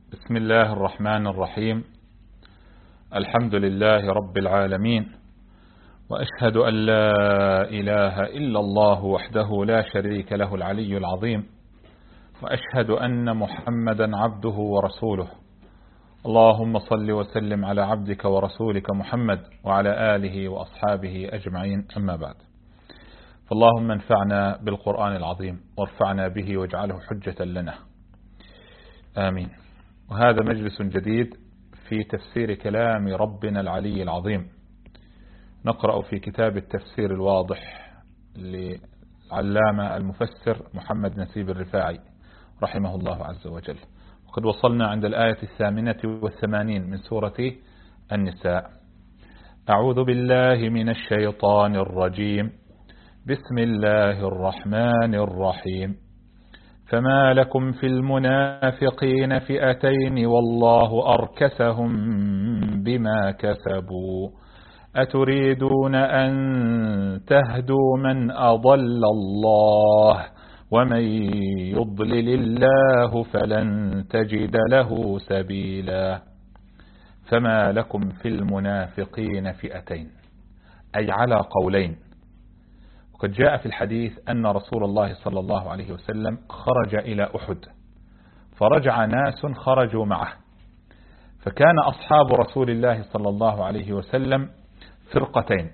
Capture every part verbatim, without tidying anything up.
بسم الله الرحمن الرحيم. الحمد لله رب العالمين، وأشهد أن لا إله إلا الله وحده لا شريك له العلي العظيم، وأشهد أن محمدا عبده ورسوله. اللهم صل وسلم على عبدك ورسولك محمد وعلى آله وأصحابه أجمعين، أما بعد. فاللهم انفعنا بالقرآن العظيم وارفعنا به واجعله حجة لنا، آمين. وهذا مجلس جديد في تفسير كلام ربنا العلي العظيم. نقرأ في كتاب التفسير الواضح للعلامة المفسر محمد نسيب الرفاعي رحمه الله عز وجل، وقد وصلنا عند الآية الثامنة والثمانين من سورة النساء. أعوذ بالله من الشيطان الرجيم. بسم الله الرحمن الرحيم. فما لكم في المنافقين فئتين والله أركسهم بما كسبوا أتريدون أن تهدوا من أضل الله ومن يضلل الله فلن تجد له سبيلا. فما لكم في المنافقين فئتين، أي على قولين. وقد جاء في الحديث أن رسول الله صلى الله عليه وسلم خرج إلى أحد، فرجع ناس خرجوا معه، فكان أصحاب رسول الله صلى الله عليه وسلم فرقتين.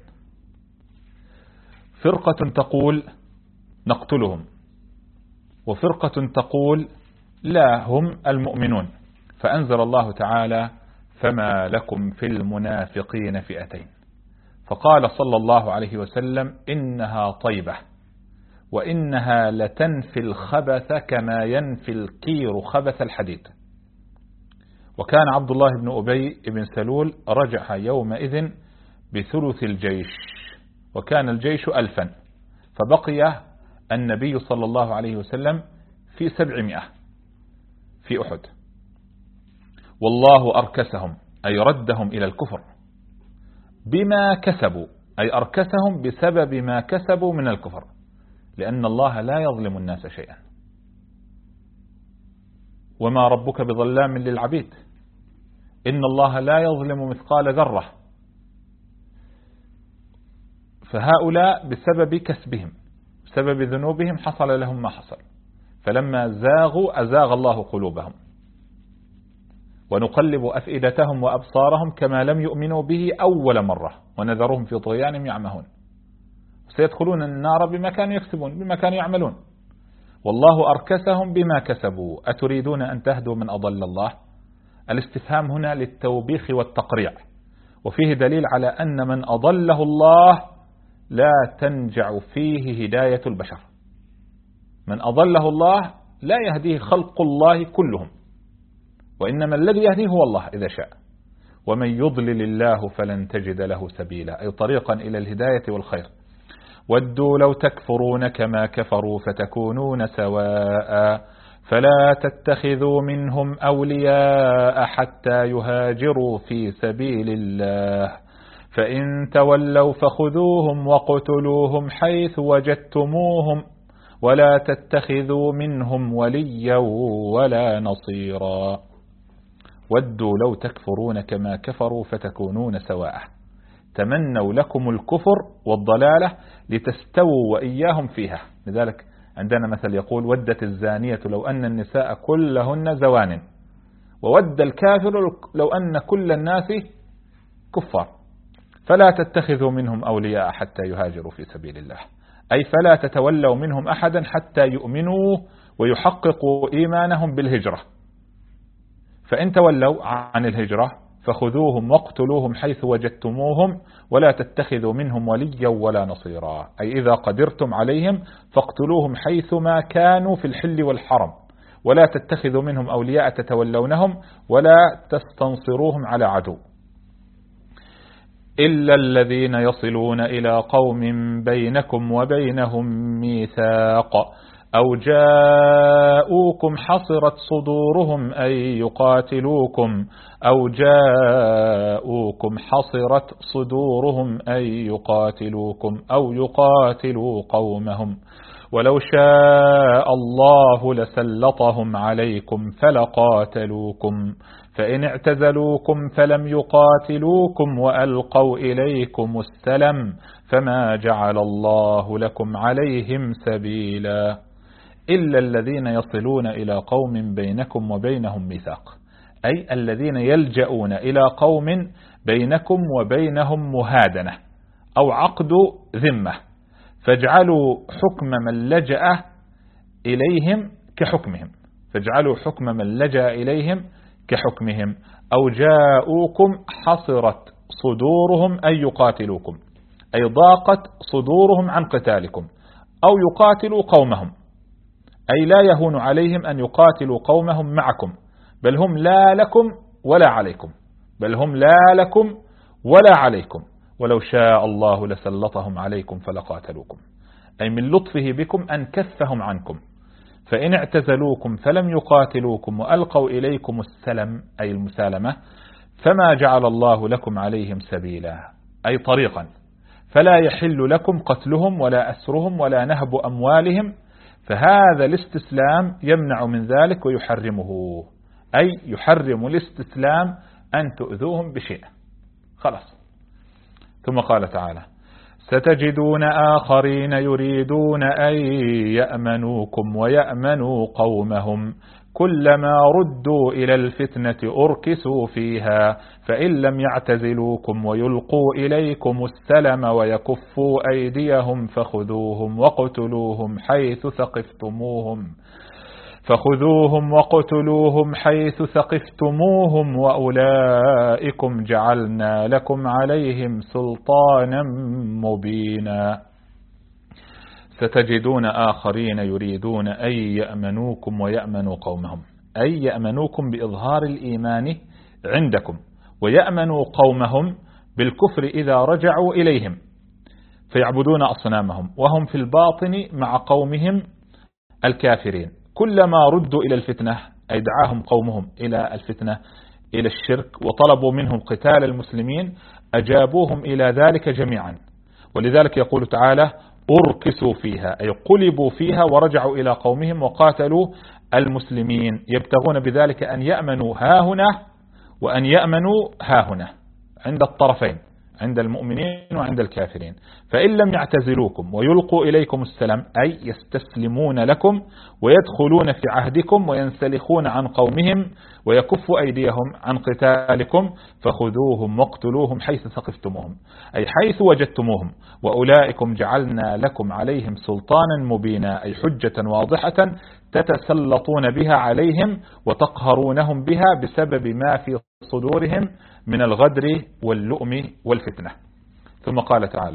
فرقة تقول نقتلهم، وفرقة تقول لا، هم المؤمنون. فأنزل الله تعالى: فما لكم في المنافقين فئتين. فقال صلى الله عليه وسلم: إنها طيبة، وإنها لتنفي الخبث كما ينفي الكير خبث الحديد. وكان عبد الله بن أبي بن سلول رجع يومئذ بثلث الجيش، وكان الجيش ألفا، فبقي النبي صلى الله عليه وسلم في سبعمائة في أحد. والله أركسهم، أي ردهم إلى الكفر، بما كسبوا، أي أركسهم بسبب ما كسبوا من الكفر، لأن الله لا يظلم الناس شيئا، وما ربك بظلام للعبيد، إن الله لا يظلم مثقال ذرة. فهؤلاء بسبب كسبهم، بسبب ذنوبهم حصل لهم ما حصل، فلما زاغوا أزاغ الله قلوبهم، ونقلب أفئدتهم وأبصارهم كما لم يؤمنوا به أول مرة ونذرهم في طغيانهم يعمهون. سيدخلون النار بما كانوا يكسبون، بما كانوا يعملون. والله أركسهم بما كسبوا أتريدون أن تهدوا من أضل الله. الاستفهام هنا للتوبيخ والتقريع، وفيه دليل على أن من أضله الله لا تنجع فيه هداية البشر. من أضله الله لا يهديه خلق الله كلهم، وإنما الذي يهديه هو الله إذا شاء. ومن يضلل الله فلن تجد له سبيلا، أي طريقا إلى الهداية والخير. ودوا لو تكفرون كما كفروا فتكونون سواء فلا تتخذوا منهم أولياء حتى يهاجروا في سبيل الله فإن تولوا فخذوهم وقتلوهم حيث وجدتموهم ولا تتخذوا منهم وليا ولا نصيرا. ودوا لو تكفرون كما كفروا فتكونون سواء، تمنوا لكم الكفر والضلالة لتستووا وإياهم فيها. لذلك عندنا مثل يقول: ودت الزانية لو أن النساء كلهن زوان، وود الكافر لو أن كل الناس كفار. فلا تتخذوا منهم أولياء حتى يهاجروا في سبيل الله، أي فلا تتولوا منهم أحدا حتى يؤمنوا ويحققوا إيمانهم بالهجرة. فإن تولوا عن الهجرة فخذوهم واقتلوهم حيث وجدتموهم ولا تتخذوا منهم وليا ولا نصيرا، أي إذا قدرتم عليهم فاقتلوهم حيثما كانوا في الحل والحرم، ولا تتخذوا منهم أولياء تتولونهم ولا تستنصروهم على عدو، إلا الذين يصلون إلى قوم بينكم وبينهم ميثاق أو جاءوكم حصرت صدورهم أن يقاتلوكم أو جاءوكم حصرت صدورهم أن يقاتلوكم أو يقاتلوا قومهم ولو شاء الله لسلطهم عليكم فلقاتلوكم فإن اعتزلوكم فلم يقاتلوكم وألقوا إليكم السلم فما جعل الله لكم عليهم سبيلا إلا الذين يصلون إلى قوم بينكم وبينهم ميثاق، أي الذين يلجؤون إلى قوم بينكم وبينهم مهادنة أو عقد ذمة، فاجعلوا حكم من لجأ إليهم كحكمهم فاجعلوا حكم من لجأ إليهم كحكمهم أو جاءوكم حصرت صدورهم أن يقاتلوكم، أي ضاقت صدورهم عن قتالكم، أو يقاتلوا قومهم، أي لا يهون عليهم أن يقاتلوا قومهم معكم، بل هم لا لكم ولا عليكم بل هم لا لكم ولا عليكم ولو شاء الله لسلطهم عليكم فلقاتلوكم، أي من لطفه بكم أن كفهم عنكم. فإن اعتزلوكم فلم يقاتلوكم وألقوا إليكم السلم، أي المسالمة، فما جعل الله لكم عليهم سبيلا، أي طريقا، فلا يحل لكم قتلهم ولا أسرهم ولا نهب أموالهم، فهذا الاستسلام يمنع من ذلك ويحرمه، أي يحرم الاستسلام أن تؤذوهم بشيء. خلاص. ثم قال تعالى: ستجدون آخرين يريدون أن يأمنوكم ويأمنوا قومهم كلما ردوا إلى الفتنة أركسوا فيها فإن لم يعتزلوكم ويلقوا إليكم السلم ويكفوا أيديهم فخذوهم وقتلوهم حيث ثقفتموهم فخذوهم وقتلوهم حيث ثقفتموهم وأولئكم جعلنا لكم عليهم سلطانا مبينا. ستجدون آخرين يريدون أن يأمنوكم ويأمنوا قومهم، أي يأمنوكم بإظهار الإيمان عندكم، ويأمنوا قومهم بالكفر إذا رجعوا إليهم فيعبدون أصنامهم وهم في الباطن مع قومهم الكافرين، كلما ردوا إلى الفتنة، أي دعاهم قومهم إلى الفتنة إلى الشرك وطلبوا منهم قتال المسلمين، أجابوهم إلى ذلك جميعا. ولذلك يقول تعالى: أركسوا فيها، أي قلبوا فيها ورجعوا إلى قومهم وقاتلوا المسلمين، يبتغون بذلك أن يأمنوا هاهنا وأن يأمنوا هاهنا عند الطرفين، عند المؤمنين وعند الكافرين. فإن لم يعتزلوكم ويلقوا إليكم السلام، أي يستسلمون لكم ويدخلون في عهدكم وينسلخون عن قومهم ويكفوا أيديهم عن قتالكم، فخذوهم واقتلوهم حيث ثقفتموهم، أي حيث وجدتموهم، وأولئكم جعلنا لكم عليهم سلطانا مبينا، أي حجة واضحة تتسلطون بها عليهم وتقهرونهم بها بسبب ما في صدورهم من الغدر واللؤم والفتنة. ثم قال تعالى: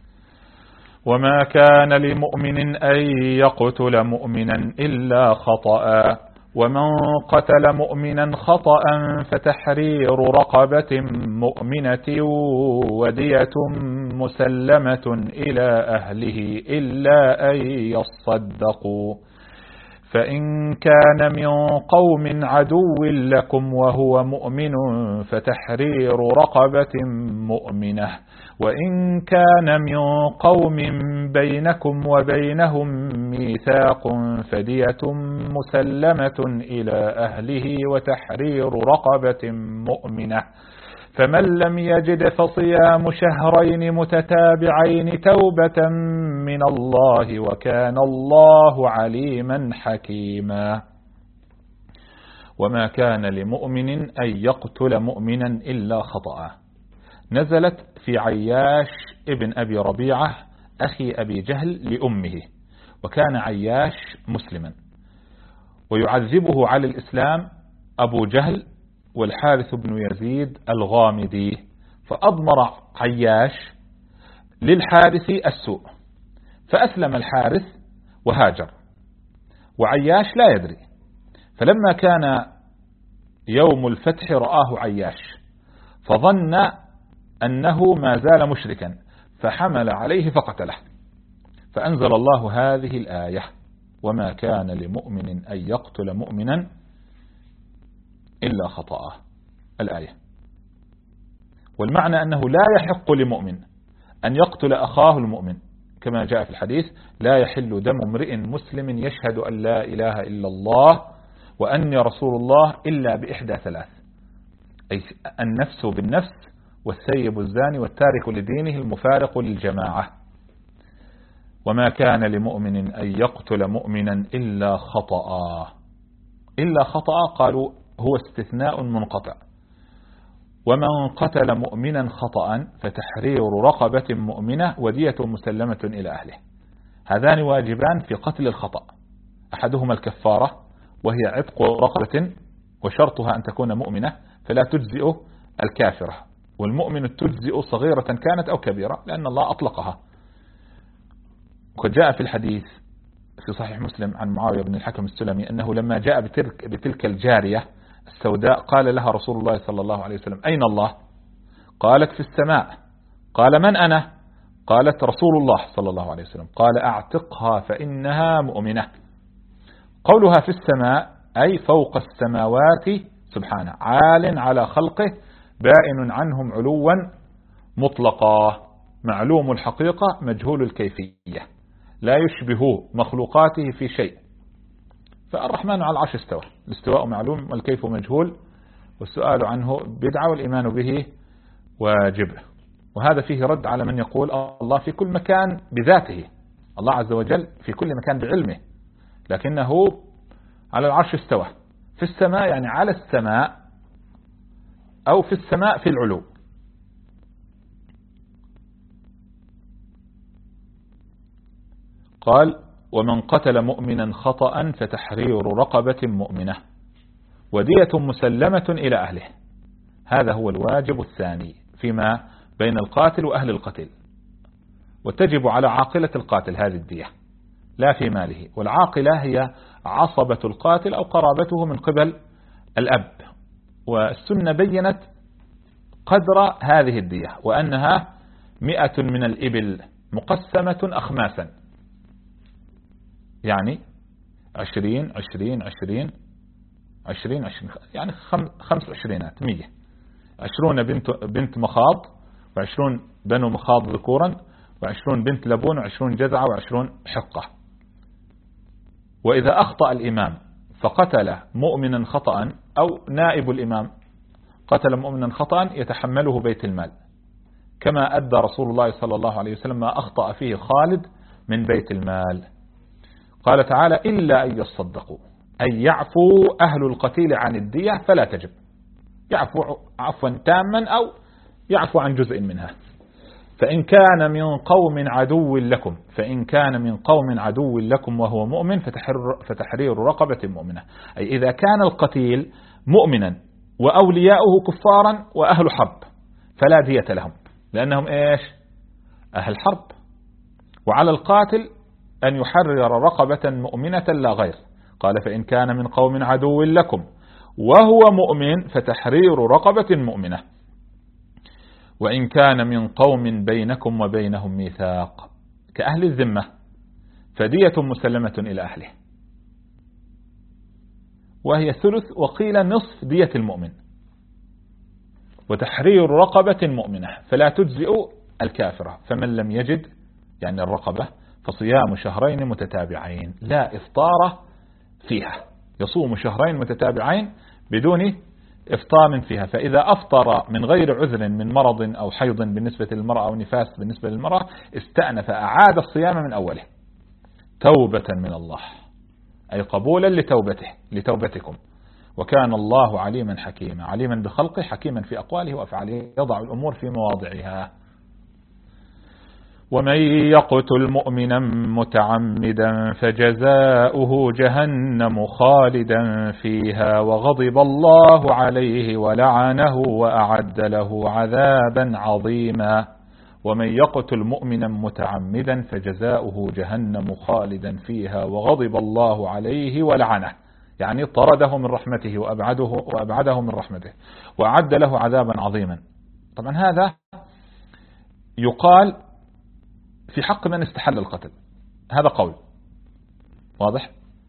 وما كان لمؤمن أن يقتل مؤمنا إلا خطأ، ومن قتل مؤمنا خطأ فتحرير رقبة مؤمنة ودية مسلمة إلى أهله إلا أن يصدقوا، فإن كان من قوم عدو لكم وهو مؤمن فتحرير رقبة مؤمنة، وإن كان من قوم بينكم وبينهم ميثاق فدية مسلمة إلى أهله وتحرير رقبة مؤمنة، فمن لم يجد فصيام شهرين متتابعين توبة من الله وكان الله عليما حكيما. وما كان لمؤمن أن يقتل مؤمنا إلا خطأ، نزلت في عياش ابن أبي ربيعة أخي أبي جهل لأمه، وكان عياش مسلما ويعذبه على الإسلام أبو جهل والحارث بن يزيد الغامدي، فأضمر عياش للحارث السوء، فأسلم الحارث وهاجر، وعياش لا يدري، فلما كان يوم الفتح رآه عياش فظن أنه ما زال مشركا فحمل عليه فقتله، فأنزل الله هذه الآية: وما كان لمؤمن أن يقتل مؤمنا إلا خطأ، الآية. والمعنى أنه لا يحق لمؤمن أن يقتل أخاه المؤمن كما جاء في الحديث: لا يحل دم امرئ مسلم يشهد أن لا إله إلا الله وأني رسول الله إلا بإحدى ثلاث، أي النفس بالنفس، والثيب الزاني، والتارك لدينه المفارق للجماعة. وما كان لمؤمن أن يقتل مؤمنا إلا خطأ. إلا خطأ قالوا هو استثناء منقطع. ومن قتل مؤمنا خطأ فتحرير رقبة مؤمنة ودية مسلمة إلى أهله. هذان واجبان في قتل الخطأ، أحدهما الكفارة وهي عتق رقبة، وشرطها أن تكون مؤمنة فلا تجزئ الكافرة، والمؤمن تجزئ صغيرة كانت أو كبيرة لأن الله أطلقها. وقد جاء في الحديث في صحيح مسلم عن معاوية بن الحكم السلمي أنه لما جاء بتلك, بتلك الجارية السوداء قال لها رسول الله صلى الله عليه وسلم: أين الله؟ قالت: في السماء. قال: من أنا؟ قالت: رسول الله صلى الله عليه وسلم. قال: أعتقها فإنها مؤمنة. قولها في السماء أي فوق السماوات سبحانه، عال على خلقه، بائن عنهم علوا مطلقا، معلوم الحقيقة مجهول الكيفية، لا يشبه مخلوقاته في شيء. فالرحمن على العرش استوى، الاستواء معلوم والكيف مجهول، والسؤال عنه بدعة والإيمان به واجب. وهذا فيه رد على من يقول الله في كل مكان بذاته، الله عز وجل في كل مكان بعلمه، لكنه على العرش استوى، في السماء يعني على السماء، أو في السماء في العلو. قال: ومن قتل مؤمنا خطأ فتحرير رقبة مؤمنة ودية مسلمة إلى أهله. هذا هو الواجب الثاني فيما بين القاتل وأهل القتل، وتجب على عاقلة القاتل هذه الدية لا في ماله، والعاقلة هي عصبة القاتل أو قرابته من قبل الأب. والسنة بينت قدر هذه الدية وأنها مئة من الإبل مقسمة أخماسا، يعني عشرين عشرين عشرين عشرين عشرين يعني خمس عشرينات مية، عشرون بنت, بنت مخاض، وعشرون بنو مخاض ذكورا، وعشرون بنت لبون، وعشرون جذعة، وعشرون حقة. وإذا أخطأ الإمام فقتل مؤمنا خطأ، أو نائب الإمام قتل مؤمنا خطأ، يتحمله بيت المال، كما أدى رسول الله صلى الله عليه وسلم ما أخطأ فيه خالد من بيت المال. قال تعالى: إلا أن يصدقوا، أي يعفو أهل القتيل عن الدية فلا تجب، يعفو عفوا تاما أو يعفو عن جزء منها. فإن كان من قوم عدو لكم فإن كان من قوم عدو لكم وهو مؤمن فتحرير رقبة مؤمنة، أي إذا كان القتيل مؤمنا وأولياؤه كفارا وأهل حرب فلا دية لهم، لأنهم إيش؟ أهل حرب. وعلى القاتل أن يحرر رقبة مؤمنة لا غير. قال: فإن كان من قوم عدو لكم وهو مؤمن فتحرير رقبة مؤمنة، وإن كان من قوم بينكم وبينهم ميثاق كأهل الذمة فدية مسلمة إلى أهله، وهي ثلث وقيل نصف دية المؤمن، وتحرير رقبة مؤمنة فلا تجزئ الكافرة. فمن لم يجد يعني الرقبة فصيام شهرين متتابعين لا إفطار فيها، يصوم شهرين متتابعين بدون إفطار فيها. فإذا أفطر من غير عذر من مرض أو حيض بالنسبة للمرأة أو نفاس بالنسبة للمرأة استأنف أعاد الصيام من أوله توبة من الله، أي قبولا لتوبته لتوبتكم. وكان الله عليما حكيما، عليما بخلقه، حكيما في أقواله وأفعاله، يضع الأمور في مواضعها. ومن يقتل مؤمنا متعمدا فجزاؤه جهنم خالدا فيها وغضب الله عليه ولعنه وأعد له عذابا عظيما. ومن يقتل مؤمنا متعمدا فجزاؤه جهنم خالدا فيها وغضب الله عليه ولعنه، يعني طرده من رحمته وأبعده, وأبعده من رحمته وأعد له عذابا عظيما. طبعا هذا يقال في حق من استحل القتل، هذا قول واضح.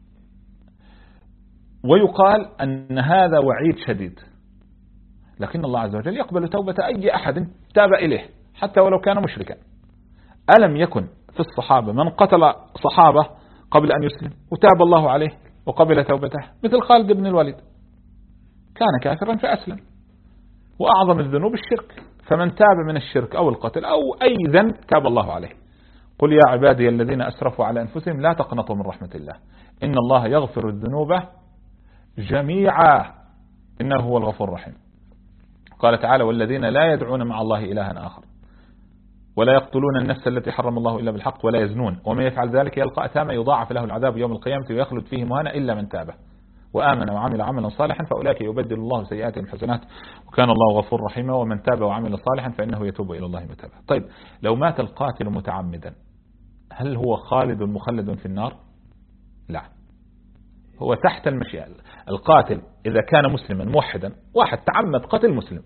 ويقال أن هذا وعيد شديد، لكن الله عز وجل يقبل توبة أي أحد تاب إليه حتى ولو كان مشركا. ألم يكن في الصحابة من قتل صحابة قبل أن يسلم وتاب الله عليه وقبل توبته، مثل خالد بن الوليد كان كافرا فأسلم. وأعظم الذنوب الشرك، فمن تاب من الشرك أو القتل أو أي ذنب تاب الله عليه. قل يا عبادي الذين أسرفوا على أنفسهم لا تقنطوا من رحمة الله إن الله يغفر الذنوب جميعا إنه هو الغفور الرحيم. قال تعالى والذين لا يدعون مع الله إلها آخر ولا يقتلون النفس التي حرم الله إلا بالحق ولا يزنون ومن يفعل ذلك يلقى أثاما يضاعف له العذاب يوم القيامة ويخلد فيه مهانا إلا من تاب وآمن وعمل عملا صالحا فأولئك يبدل الله سيئاتهم حسنات وكان الله غفور رحيما ومن تاب وعمل صالحا فإنه يتوب إلى الله متابا. طيب لو مات القاتل متعمدا هل هو خالد مخلد في النار؟ لا، هو تحت المشيئة. القاتل إذا كان مسلما موحدا، واحد تعمد قتل مسلم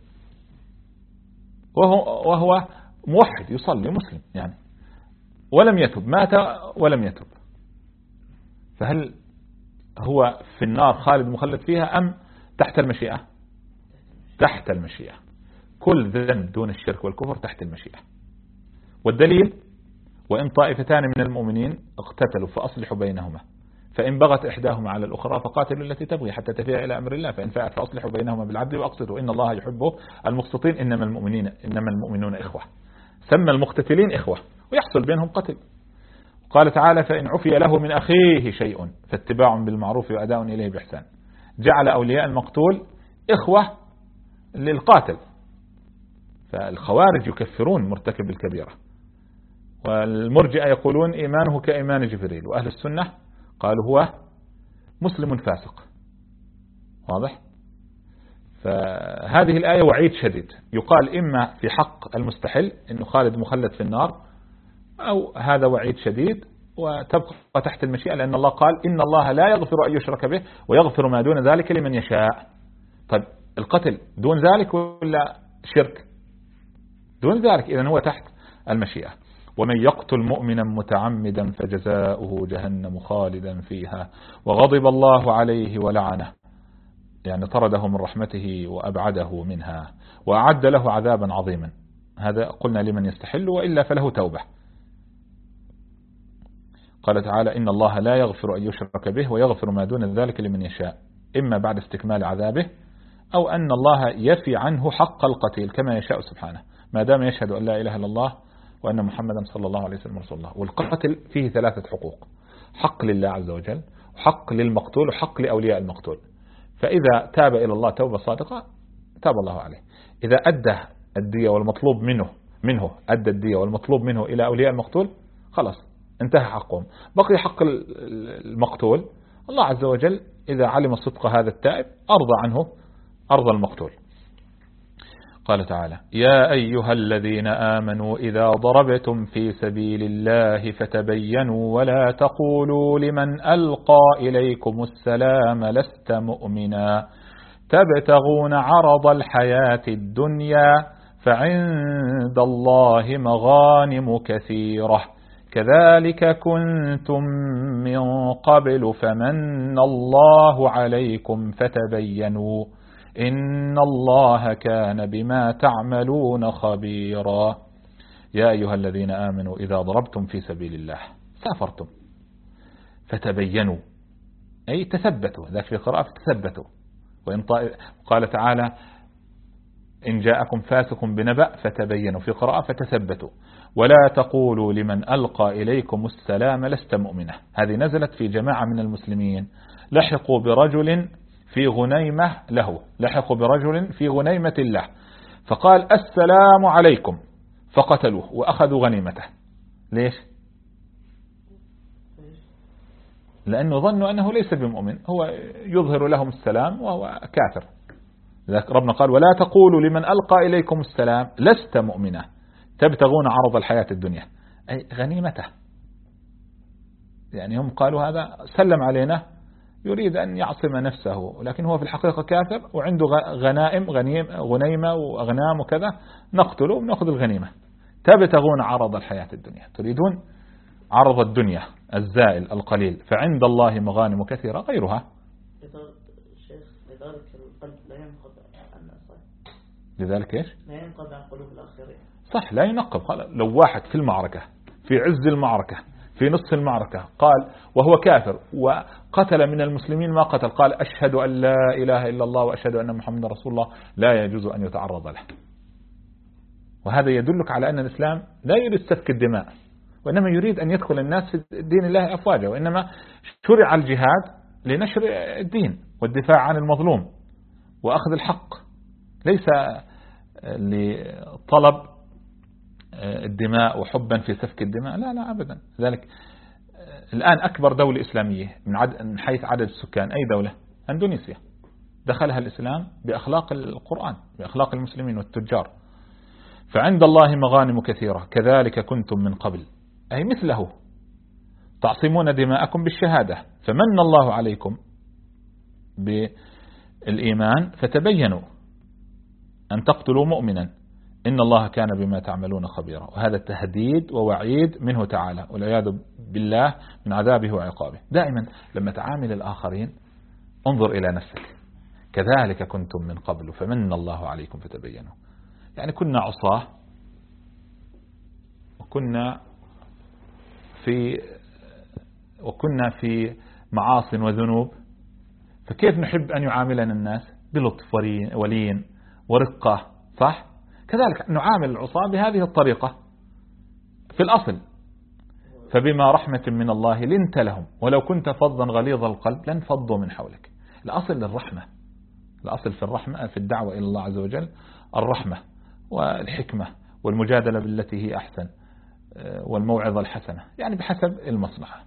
وهو, وهو موحد يصلي مسلم يعني ولم يتب، مات ولم يتب، فهل هو في النار خالد مخلد فيها أم تحت المشيئة؟ تحت المشيئة. كل ذنب دون الشرك والكفر تحت المشيئة. والدليل وإن طائفتان من المؤمنين اقتتلوا فأصلحوا بينهما فإن بغت إحداهما على الأخرى فقاتلوا التي تبغي حتى تفيء إلى أمر الله فإن فاءت فأصلحوا بينهما بالعدل وأقسطوا إن الله يحب المقسطين إنما المؤمنين إنما المؤمنون إخوة. سمى المقتتلين إخوة ويحصل بينهم قتل. قال تعالى فإن عفي له من أخيه شيء فاتباع بالمعروف وأداء إليه بإحسان. جعل أولياء المقتول إخوة للقاتل. فالخوارج يكفرون مرتكب الكبيرة، والمرجئة يقولون إيمانه كإيمان جبريل، وأهل السنة قالوا هو مسلم فاسق. واضح؟ فهذه الآية وعيد شديد، يقال إما في حق المستحل إنه خالد مخلد في النار، أو هذا وعيد شديد وتبقى تحت المشيئة، لأن الله قال إن الله لا يغفر أن يشرك به ويغفر ما دون ذلك لمن يشاء. طيب القتل دون ذلك ولا شرك؟ دون ذلك، إذن هو تحت المشيئة. ومن يقتل مؤمنا متعمدا فجزاؤه جهنم خالدا فيها وغضب الله عليه ولعنه، يعني طرده من رحمته وأبعده منها وأعد له عذابا عظيما. هذا قلنا لمن يستحل، وإلا فله توبة. قال تعالى إن الله لا يغفر أن يشرك به ويغفر ما دون ذلك لمن يشاء، إما بعد استكمال عذابه أو أن الله يفي عنه حق القتيل كما يشاء سبحانه ما دام يشهد أن لا إله إلا الله وأن محمدا صلى الله عليه وسلم رسول الله. والقتل فيه ثلاثة حقوق: حق لله عز وجل وحق للمقتول وحق لأولياء المقتول. فإذا تاب إلى الله توبة صادقة تاب الله عليه. إذا أدى الدية والمطلوب منه منه أدى الدية والمطلوب منه إلى أولياء المقتول خلاص انتهى حقهم. بقي حق المقتول، الله عز وجل إذا علم صدق هذا التائب أرضى عنه أرضى المقتول. قال تعالى يا أيها الذين آمنوا إذا ضربتم في سبيل الله فتبينوا ولا تقولوا لمن ألقى إليكم السلام لست مؤمنا تبتغون عرض الحياة الدنيا فعند الله مغانم كثيرة كذلك كنتم من قبل فمن الله عليكم فتبينوا إن الله كان بما تعملون خبيرا. يا أيها الذين آمنوا إذا ضربتم في سبيل الله سافرتم فتبينوا أي تثبتوا، ذاك في قراءة تثبتوا. وإن قال تعالى إن جاءكم فاسق بنبأ فتبينوا، في قراءة فتثبتوا. ولا تقولوا لمن ألقى إليكم السلام لست مؤمنة، هذه نزلت في جماعة من المسلمين لحقوا برجل في غنيمة له لحقوا برجل في غنيمة له فقال السلام عليكم فقتلوه وأخذوا غنيمته. ليش؟ لأنه ظنوا أنه ليس بمؤمن، هو يظهر لهم السلام وهو كافر. لذلك ربنا قال ولا تقولوا لمن ألقى إليكم السلام لست مؤمنا تبتغون عرض الحياة الدنيا، أي غنيمته. يعني هم قالوا هذا سلم علينا يريد أن يعصم نفسه، لكن هو في الحقيقة كافر وعنده غنائم غنيم غنيمة وأغنام وكذا، نقتله ونأخذ الغنيمة. تبتغون عرض الحياة الدنيا، تريدون عرض الدنيا الزائل القليل، فعند الله مغانم كثيرة غيرها. لذلك إيش؟ لا ينقض عن قلوب الآخرين. صح لا ينقض. لو واحد في المعركة في عز المعركة في نصف المعركة قال وهو كافر وقتل من المسلمين ما قتل، قال أشهد أن لا إله إلا الله وأشهد أن محمد رسول الله، لا يجوز أن يتعرض له. وهذا يدلك على أن الإسلام لا يريد سفك الدماء، وإنما يريد أن يدخل الناس في دين الله أفواجا، وإنما شرع الجهاد لنشر الدين والدفاع عن المظلوم وأخذ الحق، ليس لطلب الدماء وحبا في سفك الدماء، لا لا أبدا. ذلك الآن أكبر دولة إسلامية من حيث عدد السكان أي دولة؟ أندونيسيا، دخلها الإسلام بأخلاق القرآن بأخلاق المسلمين والتجار. فعند الله مغانم كثيرة كذلك كنتم من قبل، أي مثله تعصمون دماءكم بالشهادة، فمن الله عليكم بالإيمان فتبينوا أن تقتلوا مؤمنا إن الله كان بما تعملون خبيرا. وهذا تهديد ووعيد منه تعالى والعياذ بالله من عذابه وعقابه. دائما لما تعامل الآخرين انظر إلى نفسك، كذلك كنتم من قبل فمن الله عليكم فتبينوا. يعني كنا عصاه وكنا في وكنا في معاصي وذنوب، فكيف نحب أن يعاملنا الناس؟ بلطف ولين ورقة، صح؟ كذلك نعامل العصاة بهذه الطريقة في الأصل. فبما رحمة من الله لنت لهم ولو كنت فظا غليظ القلب لانفضوا من حولك. الأصل للرحمة، الأصل في الرحمة في الدعوة إلى الله عز وجل الرحمة والحكمة والمجادلة بالتي هي أحسن والموعظة الحسنة، يعني بحسب المصلحة.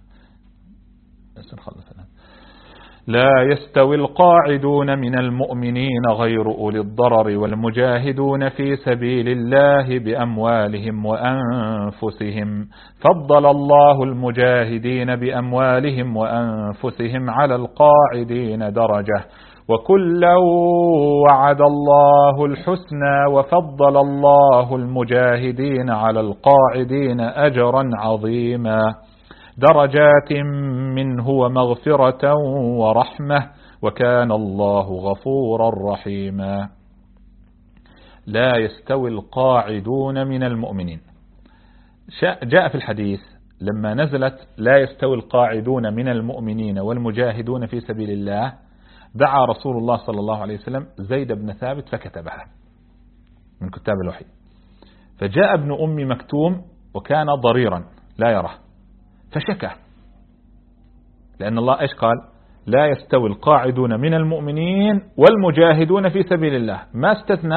لا يستوي القاعدون من المؤمنين غير أولي الضرر والمجاهدون في سبيل الله بأموالهم وأنفسهم، فضل الله المجاهدين بأموالهم وأنفسهم على القاعدين درجة، وكلا وعد الله الحسنى وفضل الله المجاهدين على القاعدين أجرا عظيما، درجات منه ومغفرة ورحمة وكان الله غفورا رحيما. لا يستوي القاعدون من المؤمنين. جاء في الحديث لما نزلت لا يستوي القاعدون من المؤمنين والمجاهدون في سبيل الله، دعا رسول الله صلى الله عليه وسلم زيد بن ثابت فكتبها من كتاب الوحي. فجاء ابن أم مكتوم وكان ضريرا لا يرى فشكى، لأن الله إيش قال؟ لا يستوي القاعدون من المؤمنين والمجاهدون في سبيل الله، ما استثنى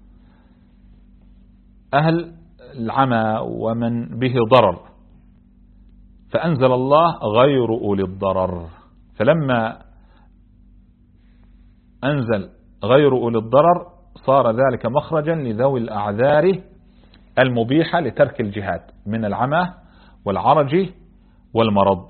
أهل العمى ومن به ضرر، فأنزل الله غير أولي الضرر. فلما أنزل غير أولي الضرر صار ذلك مخرجا لذوي الأعذار المبيحة لترك الجهاد من العمى والعرج والمرض.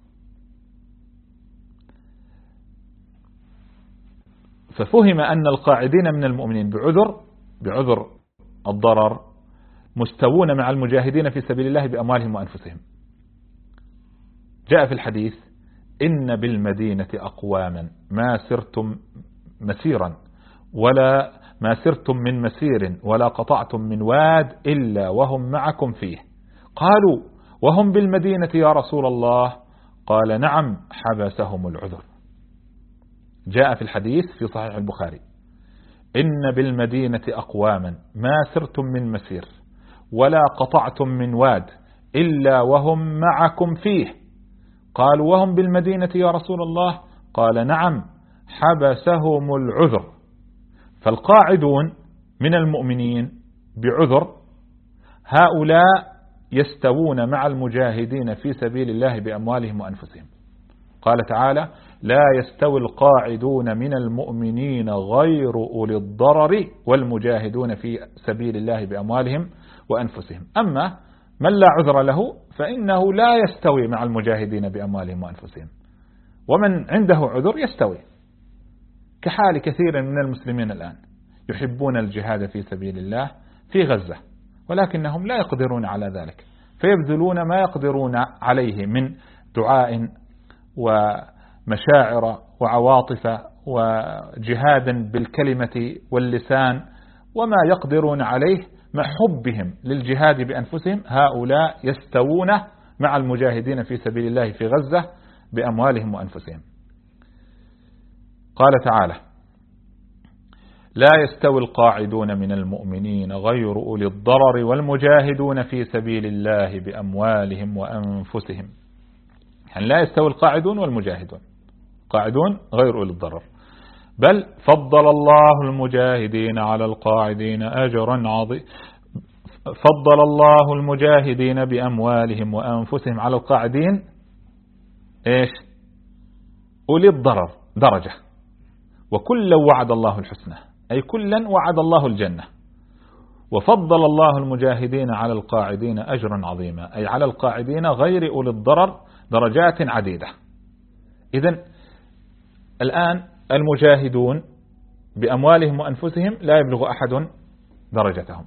ففهم أن القاعدين من المؤمنين بعذر بعذر الضرر مستوون مع المجاهدين في سبيل الله بأموالهم وأنفسهم. جاء في الحديث إن بالمدينة أقواما ما سرتم مسيرا ولا ما سرتم من مسير ولا قطعتم من واد إلا وهم معكم فيه. قالوا وهم بالمدينة يا رسول الله؟ قال نعم حبسهم العذر. جاء في الحديث في صحيح البخاري إن بالمدينة أقواما ما سرتم من مسير ولا قطعتم من واد إلا وهم معكم فيه. قالوا وهم بالمدينة يا رسول الله؟ قال نعم حبسهم العذر. فالقاعدون من المؤمنين بعذر هؤلاء يستوون مع المجاهدين في سبيل الله بأموالهم وأنفسهم. قال تعالى لا يستوي القاعدون من المؤمنين غير أولي الضرر والمجاهدون في سبيل الله بأموالهم وأنفسهم. أما من لا عذر له فإنه لا يستوي مع المجاهدين بأموالهم وأنفسهم، ومن عنده عذر يستوي، كحال كثير من المسلمين الآن يحبون الجهاد في سبيل الله في غزة ولكنهم لا يقدرون على ذلك، فيبذلون ما يقدرون عليه من دعاء ومشاعر وعواطف وجهادا بالكلمة واللسان وما يقدرون عليه مع حبهم للجهاد بأنفسهم هؤلاء يستوون مع المجاهدين في سبيل الله في غزة بأموالهم وأنفسهم. قال تعالى: لا يستوي القاعدون من المؤمنين غير أولي الضرر والمجاهدون في سبيل الله بأموالهم وأنفسهم. يعني لا يستوي القاعدون والمجاهدون، قاعدون غير أولي الضرر، بل فضل الله المجاهدين على القاعدين أجرا عظيما. فضل الله المجاهدين بأموالهم وأنفسهم على القاعدين إيش؟ أولي الضرر درجة، وكلا وعد الله الحسنى، أي كلا وعد الله الجنة. وفضل الله المجاهدين على القاعدين أجرا عظيما، أي على القاعدين غير أولي الضرر درجات عديدة. إذن الآن المجاهدون بأموالهم وأنفسهم لا يبلغ أحد درجتهم.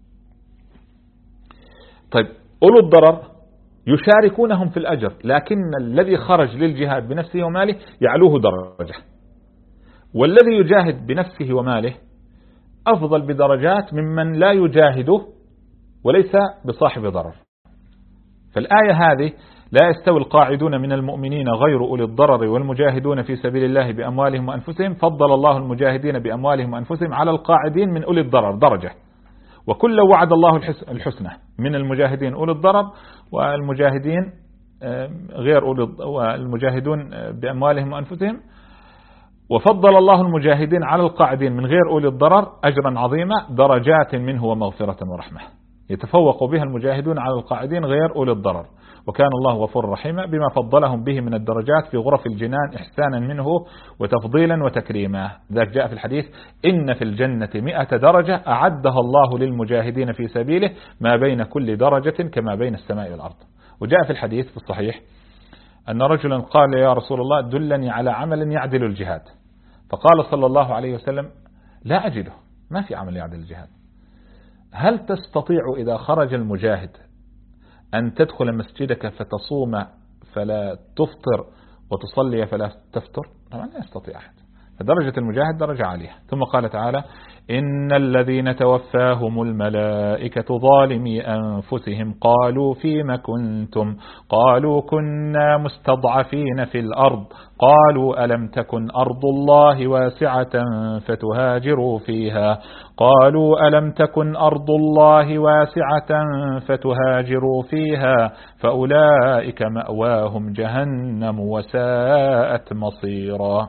طيب أولو الضرر يشاركونهم في الأجر، لكن الذي خرج للجهاد بنفسه وماله يعلوه درجة، والذي يجاهد بنفسه وماله أفضل بدرجات ممن لا يجاهده وليس بصاحب ضرر. فالآية هذه لا يستوي القاعدون من المؤمنين غير أولي الضرر والمجاهدون في سبيل الله بأموالهم وأنفسهم، فضل الله المجاهدين بأموالهم وأنفسهم على القاعدين من أولي الضرر درجة، وكل وعد الله الحسنى من المجاهدين أولي الضرر والمجاهدين غير أولي والمجاهدون بأموالهم وأنفسهم. وفضل الله المجاهدين على القاعدين من غير أولي الضرر أجرا عظيما درجات منه ومغفرة ورحمة، يتفوق بها المجاهدون على القاعدين غير أولي الضرر، وكان الله غفور رحيما بما فضلهم به من الدرجات في غرف الجنان إحسانا منه وتفضيلا وتكريما. ذاك جاء في الحديث: إن في الجنة مئة درجة أعدها الله للمجاهدين في سبيله ما بين كل درجة كما بين السماء والأرض. وجاء في الحديث في الصحيح أن رجلا قال: يا رسول الله دلني على عمل يعدل الجهاد. فقال صلى الله عليه وسلم: لا أجده، ما في عمل يعدل الجهاد. هل تستطيع إذا خرج المجاهد أن تدخل مسجدك فتصوم فلا تفطر وتصلي فلا تفطر؟ طبعا لا يستطيع أحد. فدرجة المجاهد درجة عالية. ثم قال تعالى: إن الذين توفاهم الملائكة ظالمي أنفسهم قالوا فيم كنتم قالوا كنا مستضعفين في الأرض قالوا ألم تكن أرض الله واسعة فتهاجروا فيها قالوا ألم تكن أرض الله واسعة فتهاجروا فيها فأولئك مأواهم جهنم وساءت مصيرا.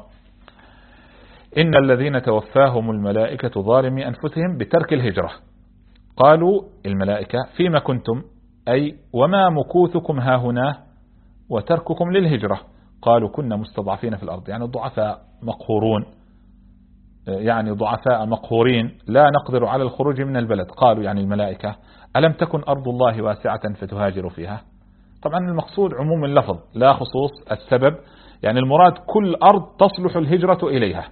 إن الذين توفاهم الملائكة ظالمي أنفسهم بترك الهجرة. قالوا الملائكة: فيما كنتم؟ أي وما مكوثكم هاهنا وترككم للهجرة؟ قالوا: كنا مستضعفين في الأرض، يعني ضعفاء مقهورون، يعني ضعفاء مقهورين لا نقدر على الخروج من البلد. قالوا يعني الملائكة: ألم تكن أرض الله واسعة فتهاجروا فيها؟ طبعا المقصود عموم اللفظ لا خصوص السبب، يعني المراد كل أرض تصلح الهجرة إليها،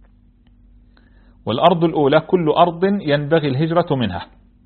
والأرض الأولى كل أرض ينبغي الهجرة منها.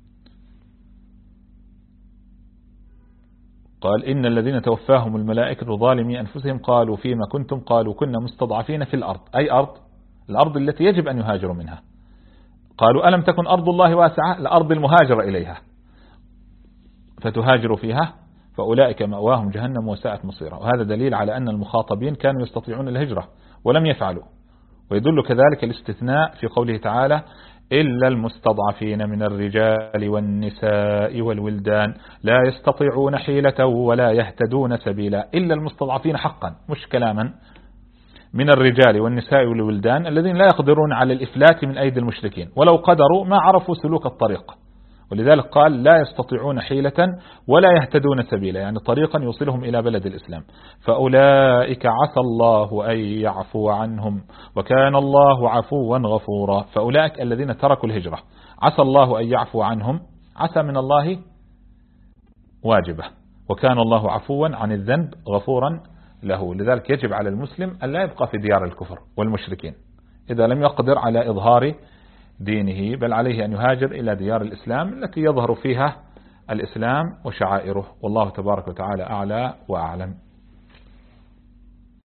قال: إن الذين توفاهم الملائكة ظالمي أنفسهم قالوا فيما كنتم قالوا كنا مستضعفين في الأرض. أي أرض؟ الأرض التي يجب أن يهاجروا منها. قالوا: ألم تكن أرض الله واسعة؟ الأرض المهاجرة إليها فتهاجروا فيها فأولئك مأواهم جهنم وساءت مصيرا. وهذا دليل على أن المخاطبين كانوا يستطيعون الهجرة ولم يفعلوا. ويدل كذلك الاستثناء في قوله تعالى: إلا المستضعفين من الرجال والنساء والولدان لا يستطيعون حيلة ولا يهتدون سبيلا. إلا المستضعفين حقا، مش كلاما، من الرجال والنساء والولدان الذين لا يقدرون على الإفلات من أيدي المشركين، ولو قدروا ما عرفوا سلوك الطريق، ولذلك قال لا يستطيعون حيلة ولا يهتدون سبيلا، يعني طريقا يوصلهم إلى بلد الإسلام. فأولئك عسى الله أن يعفو عنهم وكان الله عفوا غفورا. فأولئك الذين تركوا الهجرة عسى الله أن يعفو عنهم، عسى من الله واجبة، وكان الله عفوا عن الذنب غفورا له. لذلك يجب على المسلم أن لا يبقى في ديار الكفر والمشركين إذا لم يقدر على إظهار دينه، بل عليه أن يهاجر إلى ديار الإسلام التي يظهر فيها الإسلام وشعائره. والله تبارك وتعالى أعلى وأعلم.